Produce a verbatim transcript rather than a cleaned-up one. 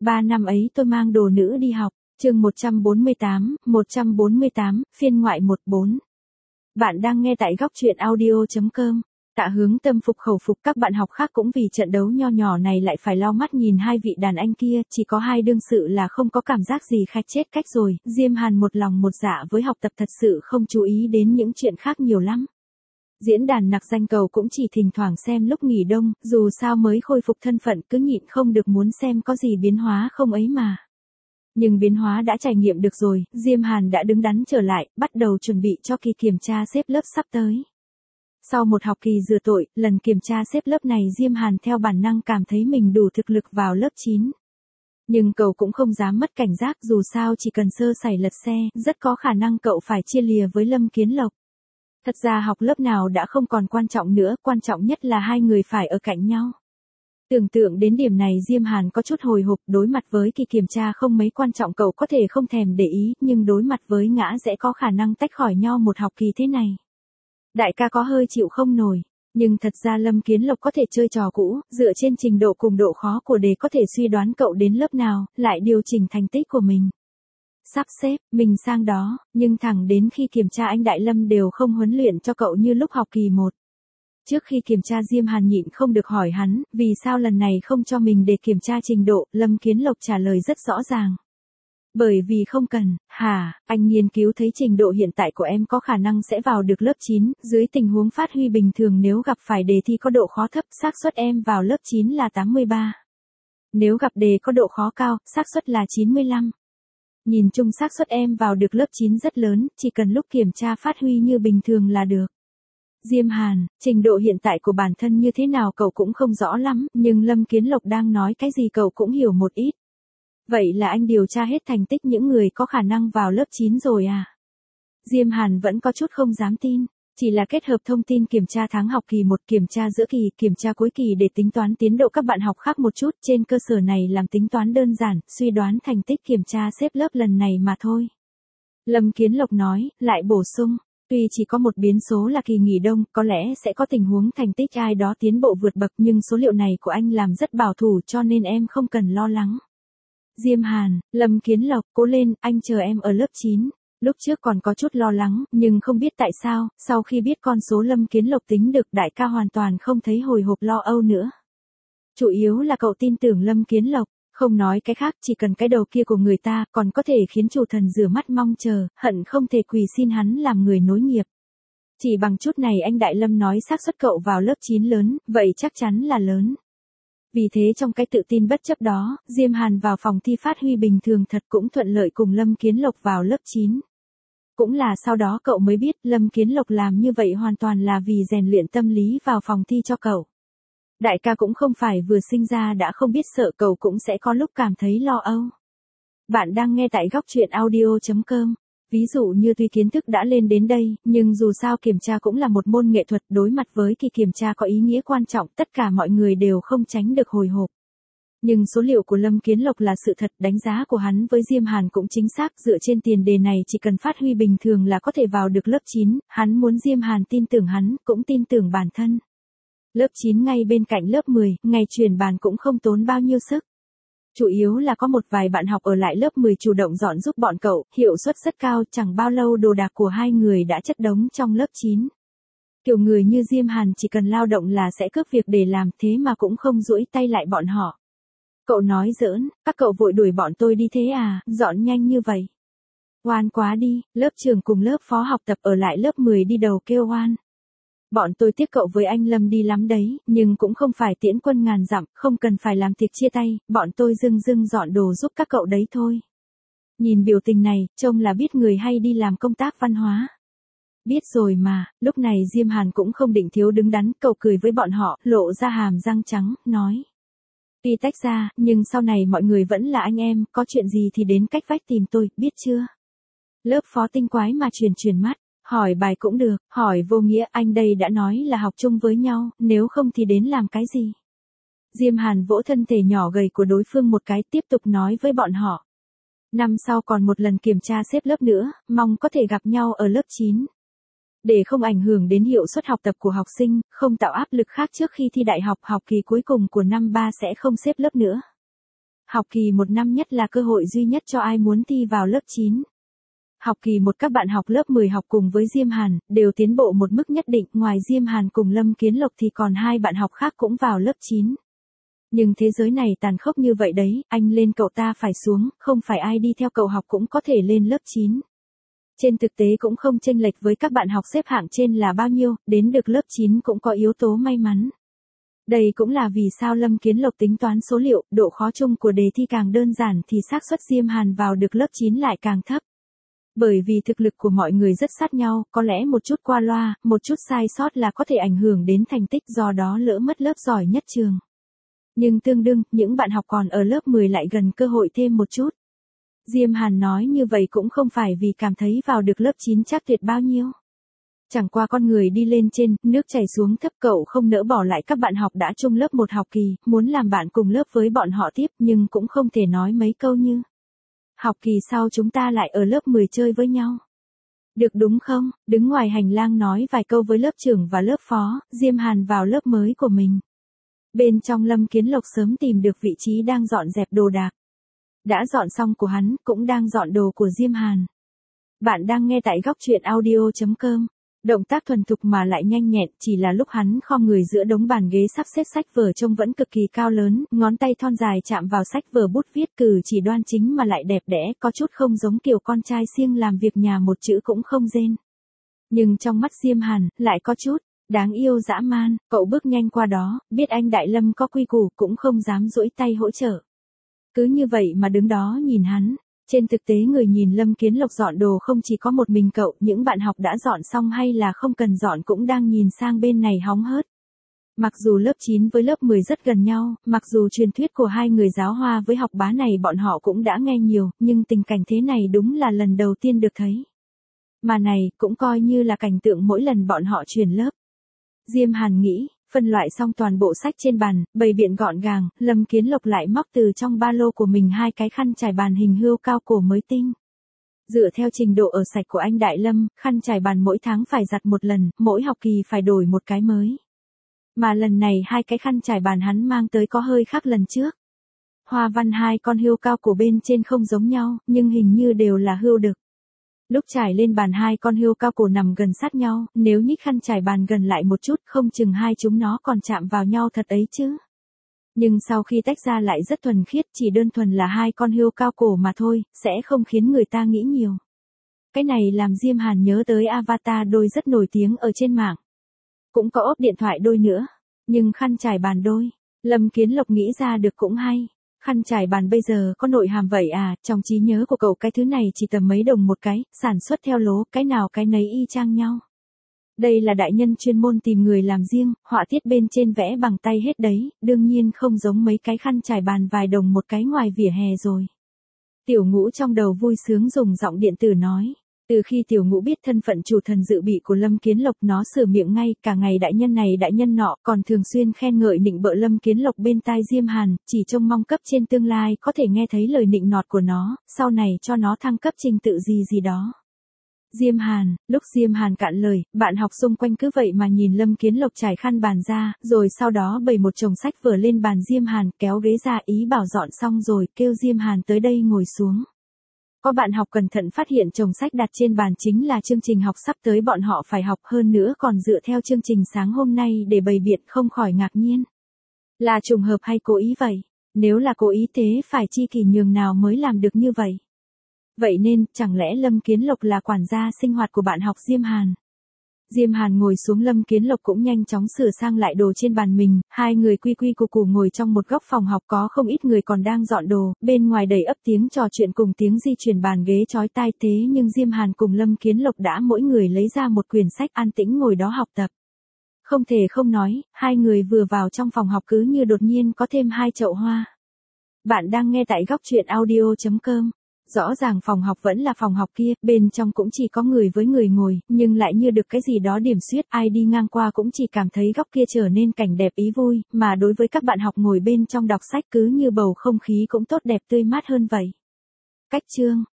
Ba năm ấy tôi mang đồ nữ đi học, chương một trăm bốn mươi tám, một trăm bốn mươi tám, phiên ngoại một bốn. Bạn đang nghe tại góc truyện audio chấm com. Tạ Hướng tâm phục khẩu phục, các bạn học khác cũng vì trận đấu nho nhỏ này lại phải lau mắt nhìn hai vị đàn anh kia, chỉ có hai đương sự là không có cảm giác gì khạch chết cách rồi. Diêm Hàn một lòng một dạ với học tập thật sự không chú ý đến những chuyện khác nhiều lắm. Diễn đàn nặc danh cầu cũng chỉ thỉnh thoảng xem lúc nghỉ đông, dù sao mới khôi phục thân phận cứ nhịn không được muốn xem có gì biến hóa không ấy mà. Nhưng biến hóa đã trải nghiệm được rồi, Diêm Hàn đã đứng đắn trở lại, bắt đầu chuẩn bị cho kỳ kiểm tra xếp lớp sắp tới. Sau một học kỳ rửa tội, lần kiểm tra xếp lớp này Diêm Hàn theo bản năng cảm thấy mình đủ thực lực vào lớp chín. Nhưng cậu cũng không dám mất cảnh giác, dù sao chỉ cần sơ sẩy lật xe, rất có khả năng cậu phải chia lìa với Lâm Kiến Lộc. Thật ra học lớp nào đã không còn quan trọng nữa, quan trọng nhất là hai người phải ở cạnh nhau. Tưởng tượng đến điểm này Diêm Hàn có chút hồi hộp, đối mặt với kỳ kiểm tra không mấy quan trọng cậu có thể không thèm để ý, nhưng đối mặt với ngã sẽ có khả năng tách khỏi nhau một học kỳ thế này. Đại ca có hơi chịu không nổi, nhưng thật ra Lâm Kiến Lộc có thể chơi trò cũ, dựa trên trình độ cùng độ khó của đề có thể suy đoán cậu đến lớp nào, lại điều chỉnh thành tích của mình. Sắp xếp, mình sang đó, nhưng thẳng đến khi kiểm tra anh Đại Lâm đều không huấn luyện cho cậu như lúc học kỳ một. Trước khi kiểm tra Diêm Hàn nhịn không được hỏi hắn, vì sao lần này không cho mình để kiểm tra trình độ, Lâm Kiến Lộc trả lời rất rõ ràng. Bởi vì không cần, hả, anh nghiên cứu thấy trình độ hiện tại của em có khả năng sẽ vào được lớp chín, dưới tình huống phát huy bình thường nếu gặp phải đề thi có độ khó thấp, xác suất em vào lớp chín là tám mươi ba. Nếu gặp đề có độ khó cao, xác suất là chín mươi lăm. Nhìn chung xác suất em vào được lớp chín rất lớn, chỉ cần lúc kiểm tra phát huy như bình thường là được. Diêm Hàn, trình độ hiện tại của bản thân như thế nào cậu cũng không rõ lắm, nhưng Lâm Kiến Lộc đang nói cái gì cậu cũng hiểu một ít. Vậy là anh điều tra hết thành tích những người có khả năng vào lớp chín rồi à? Diêm Hàn vẫn có chút không dám tin, chỉ là kết hợp thông tin kiểm tra tháng học kỳ một, kiểm tra giữa kỳ, kiểm tra cuối kỳ để tính toán tiến độ các bạn học khác một chút, trên cơ sở này làm tính toán đơn giản, suy đoán thành tích kiểm tra xếp lớp lần này mà thôi. Lâm Kiến Lộc nói, lại bổ sung, tuy chỉ có một biến số là kỳ nghỉ đông, có lẽ sẽ có tình huống thành tích ai đó tiến bộ vượt bậc nhưng số liệu này của anh làm rất bảo thủ cho nên em không cần lo lắng. Diêm Hàn, Lâm Kiến Lộc, cố lên, anh chờ em ở lớp chín. Lúc trước còn có chút lo lắng, nhưng không biết tại sao, sau khi biết con số Lâm Kiến Lộc tính được đại ca hoàn toàn không thấy hồi hộp lo âu nữa. Chủ yếu là cậu tin tưởng Lâm Kiến Lộc, không nói cái khác, chỉ cần cái đầu kia của người ta còn có thể khiến chủ thần rửa mắt mong chờ, hận không thể quỳ xin hắn làm người nối nghiệp. Chỉ bằng chút này anh Đại Lâm nói xác suất cậu vào lớp chín lớn, vậy chắc chắn là lớn. Vì thế trong cái tự tin bất chấp đó, Diêm Hàn vào phòng thi phát huy bình thường thật cũng thuận lợi cùng Lâm Kiến Lộc vào lớp chín. Cũng là sau đó cậu mới biết Lâm Kiến Lộc làm như vậy hoàn toàn là vì rèn luyện tâm lý vào phòng thi cho cậu. Đại ca cũng không phải vừa sinh ra đã không biết sợ, cậu cũng sẽ có lúc cảm thấy lo âu. Bạn đang nghe tại góc truyện audio chấm com. Ví dụ như tuy kiến thức đã lên đến đây, nhưng dù sao kiểm tra cũng là một môn nghệ thuật, đối mặt với kỳ kiểm tra có ý nghĩa quan trọng, tất cả mọi người đều không tránh được hồi hộp. Nhưng số liệu của Lâm Kiến Lộc là sự thật, đánh giá của hắn với Diêm Hàn cũng chính xác, dựa trên tiền đề này chỉ cần phát huy bình thường là có thể vào được lớp chín, hắn muốn Diêm Hàn tin tưởng hắn, cũng tin tưởng bản thân. Lớp chín ngay bên cạnh lớp mười, ngày chuyển bàn cũng không tốn bao nhiêu sức. Chủ yếu là có một vài bạn học ở lại lớp mười chủ động dọn giúp bọn cậu, hiệu suất rất cao, chẳng bao lâu đồ đạc của hai người đã chất đống trong lớp chín. Kiểu người như Diêm Hàn chỉ cần lao động là sẽ cướp việc để làm, thế mà cũng không duỗi tay lại bọn họ. Cậu nói giỡn, các cậu vội đuổi bọn tôi đi thế à, dọn nhanh như vậy. Oan quá đi, lớp trưởng cùng lớp phó học tập ở lại lớp mười đi đầu kêu oan. Bọn tôi tiếc cậu với anh Lâm đi lắm đấy, nhưng cũng không phải tiễn quân ngàn dặm, không cần phải làm tiệc chia tay, bọn tôi dưng dưng dọn đồ giúp các cậu đấy thôi. Nhìn biểu tình này, trông là biết người hay đi làm công tác văn hóa. Biết rồi mà, lúc này Diêm Hàn cũng không định thiếu đứng đắn, cậu cười với bọn họ, lộ ra hàm răng trắng, nói. Tuy tách ra, nhưng sau này mọi người vẫn là anh em, có chuyện gì thì đến cách vách tìm tôi, biết chưa? Lớp phó tinh quái mà truyền truyền mắt. Hỏi bài cũng được, hỏi vô nghĩa, anh đây đã nói là học chung với nhau, nếu không thì đến làm cái gì? Diêm Hàn vỗ thân thể nhỏ gầy của đối phương một cái, tiếp tục nói với bọn họ. Năm sau còn một lần kiểm tra xếp lớp nữa, mong có thể gặp nhau ở lớp chín. Để không ảnh hưởng đến hiệu suất học tập của học sinh, không tạo áp lực khác trước khi thi đại học, học kỳ cuối cùng của năm ba sẽ không xếp lớp nữa. Học kỳ một năm nhất là cơ hội duy nhất cho ai muốn thi vào lớp chín. Học kỳ một các bạn học lớp mười học cùng với Diêm Hàn, đều tiến bộ một mức nhất định, ngoài Diêm Hàn cùng Lâm Kiến Lộc thì còn hai bạn học khác cũng vào lớp chín. Nhưng thế giới này tàn khốc như vậy đấy, anh lên cậu ta phải xuống, không phải ai đi theo cậu học cũng có thể lên lớp chín. Trên thực tế cũng không chênh lệch với các bạn học xếp hạng trên là bao nhiêu, đến được lớp chín cũng có yếu tố may mắn. Đây cũng là vì sao Lâm Kiến Lộc tính toán số liệu, độ khó chung của đề thi càng đơn giản thì xác suất Diêm Hàn vào được lớp chín lại càng thấp. Bởi vì thực lực của mọi người rất sát nhau, có lẽ một chút qua loa, một chút sai sót là có thể ảnh hưởng đến thành tích, do đó lỡ mất lớp giỏi nhất trường. Nhưng tương đương, những bạn học còn ở lớp mười lại gần cơ hội thêm một chút. Diêm Hàn nói như vậy cũng không phải vì cảm thấy vào được lớp chín chắc tuyệt bao nhiêu. Chẳng qua con người đi lên trên, nước chảy xuống thấp, cậu không nỡ bỏ lại các bạn học đã chung lớp một học kỳ, muốn làm bạn cùng lớp với bọn họ tiếp, nhưng cũng không thể nói mấy câu như: học kỳ sau chúng ta lại ở lớp mười chơi với nhau. Được đúng không? Đứng ngoài hành lang nói vài câu với lớp trưởng và lớp phó, Diêm Hàn vào lớp mới của mình. Bên trong Lâm Kiến Lộc sớm tìm được vị trí đang dọn dẹp đồ đạc. Đã dọn xong của hắn, cũng đang dọn đồ của Diêm Hàn. Bạn đang nghe tại góc truyện audio chấm com. Động tác thuần thục mà lại nhanh nhẹn, chỉ là lúc hắn khom người giữa đống bàn ghế sắp xếp sách vở trông vẫn cực kỳ cao lớn, ngón tay thon dài chạm vào sách vở, bút viết cử chỉ đoan chính mà lại đẹp đẽ, có chút không giống kiểu con trai siêng làm việc nhà, một chữ cũng không rên. Nhưng trong mắt Diêm Hàn, lại có chút đáng yêu dã man. Cậu bước nhanh qua đó, biết anh Đại Lâm có quy củ, cũng không dám duỗi tay hỗ trợ. Cứ như vậy mà đứng đó nhìn hắn. Trên thực tế người nhìn Lâm Kiến Lộc dọn đồ không chỉ có một mình cậu, những bạn học đã dọn xong hay là không cần dọn cũng đang nhìn sang bên này hóng hớt. Mặc dù lớp chín với lớp mười rất gần nhau, mặc dù truyền thuyết của hai người giáo hoa với học bá này bọn họ cũng đã nghe nhiều, nhưng tình cảnh thế này đúng là lần đầu tiên được thấy. Mà này, cũng coi như là cảnh tượng mỗi lần bọn họ chuyển lớp. Diêm Hàn nghĩ, phân loại xong toàn bộ sách trên bàn, bày biện gọn gàng, Lâm Kiến Lộc lại móc từ trong ba lô của mình hai cái khăn trải bàn hình hươu cao cổ mới tinh. Dựa theo trình độ ở sạch của anh Đại Lâm, khăn trải bàn mỗi tháng phải giặt một lần, mỗi học kỳ phải đổi một cái mới. Mà lần này hai cái khăn trải bàn hắn mang tới có hơi khác lần trước. Hoa văn hai con hươu cao cổ bên trên không giống nhau, nhưng hình như đều là hươu đực. Lúc trải lên bàn hai con hươu cao cổ nằm gần sát nhau, nếu nhích khăn trải bàn gần lại một chút không chừng hai chúng nó còn chạm vào nhau thật ấy chứ. Nhưng sau khi tách ra lại rất thuần khiết, chỉ đơn thuần là hai con hươu cao cổ mà thôi, sẽ không khiến người ta nghĩ nhiều. Cái này làm Diêm Hàn nhớ tới avatar đôi rất nổi tiếng ở trên mạng. Cũng có ốp điện thoại đôi nữa, nhưng khăn trải bàn đôi, Lâm Kiến Lộc nghĩ ra được cũng hay. Khăn trải bàn bây giờ có nội hàm vậy à, trong trí nhớ của cậu cái thứ này chỉ tầm mấy đồng một cái, sản xuất theo lố, cái nào cái nấy y chang nhau. Đây là đại nhân chuyên môn tìm người làm riêng, họa tiết bên trên vẽ bằng tay hết đấy, đương nhiên không giống mấy cái khăn trải bàn vài đồng một cái ngoài vỉa hè rồi. Tiểu Ngũ trong đầu vui sướng dùng giọng điện tử nói. Từ khi Tiểu Ngũ biết thân phận chủ thần dự bị của Lâm Kiến Lộc, nó sửa miệng ngay, cả ngày đại nhân này đại nhân nọ, còn thường xuyên khen ngợi nịnh bợ Lâm Kiến Lộc bên tai Diêm Hàn, chỉ trông mong cấp trên tương lai có thể nghe thấy lời nịnh nọt của nó, sau này cho nó thăng cấp trình tự gì gì đó. Diêm Hàn, lúc Diêm Hàn cạn lời, bạn học xung quanh cứ vậy mà nhìn Lâm Kiến Lộc trải khăn bàn ra, rồi sau đó bày một chồng sách vở lên bàn Diêm Hàn, kéo ghế ra ý bảo dọn xong rồi, kêu Diêm Hàn tới đây ngồi xuống. Có bạn học cẩn thận phát hiện chồng sách đặt trên bàn chính là chương trình học sắp tới bọn họ phải học, hơn nữa còn dựa theo chương trình sáng hôm nay để bày biện, không khỏi ngạc nhiên. Là trùng hợp hay cố ý vậy? Nếu là cố ý thế phải chi kỷ nhường nào mới làm được như vậy? Vậy nên, chẳng lẽ Lâm Kiến Lộc là quản gia sinh hoạt của bạn học Diêm Hàn? Diêm Hàn ngồi xuống, Lâm Kiến Lộc cũng nhanh chóng sửa sang lại đồ trên bàn mình, hai người quy quy củ củ ngồi trong một góc phòng học, có không ít người còn đang dọn đồ, bên ngoài đầy ấp tiếng trò chuyện cùng tiếng di chuyển bàn ghế chói tai, thế nhưng Diêm Hàn cùng Lâm Kiến Lộc đã mỗi người lấy ra một quyển sách an tĩnh ngồi đó học tập. Không thể không nói, hai người vừa vào trong phòng học cứ như đột nhiên có thêm hai chậu hoa. Bạn đang nghe tại góc truyện audio chấm com. Rõ ràng phòng học vẫn là phòng học kia, bên trong cũng chỉ có người với người ngồi, nhưng lại như được cái gì đó điểm xuyết, ai đi ngang qua cũng chỉ cảm thấy góc kia trở nên cảnh đẹp ý vui, mà đối với các bạn học ngồi bên trong đọc sách cứ như bầu không khí cũng tốt đẹp tươi mát hơn vậy. Cách chương,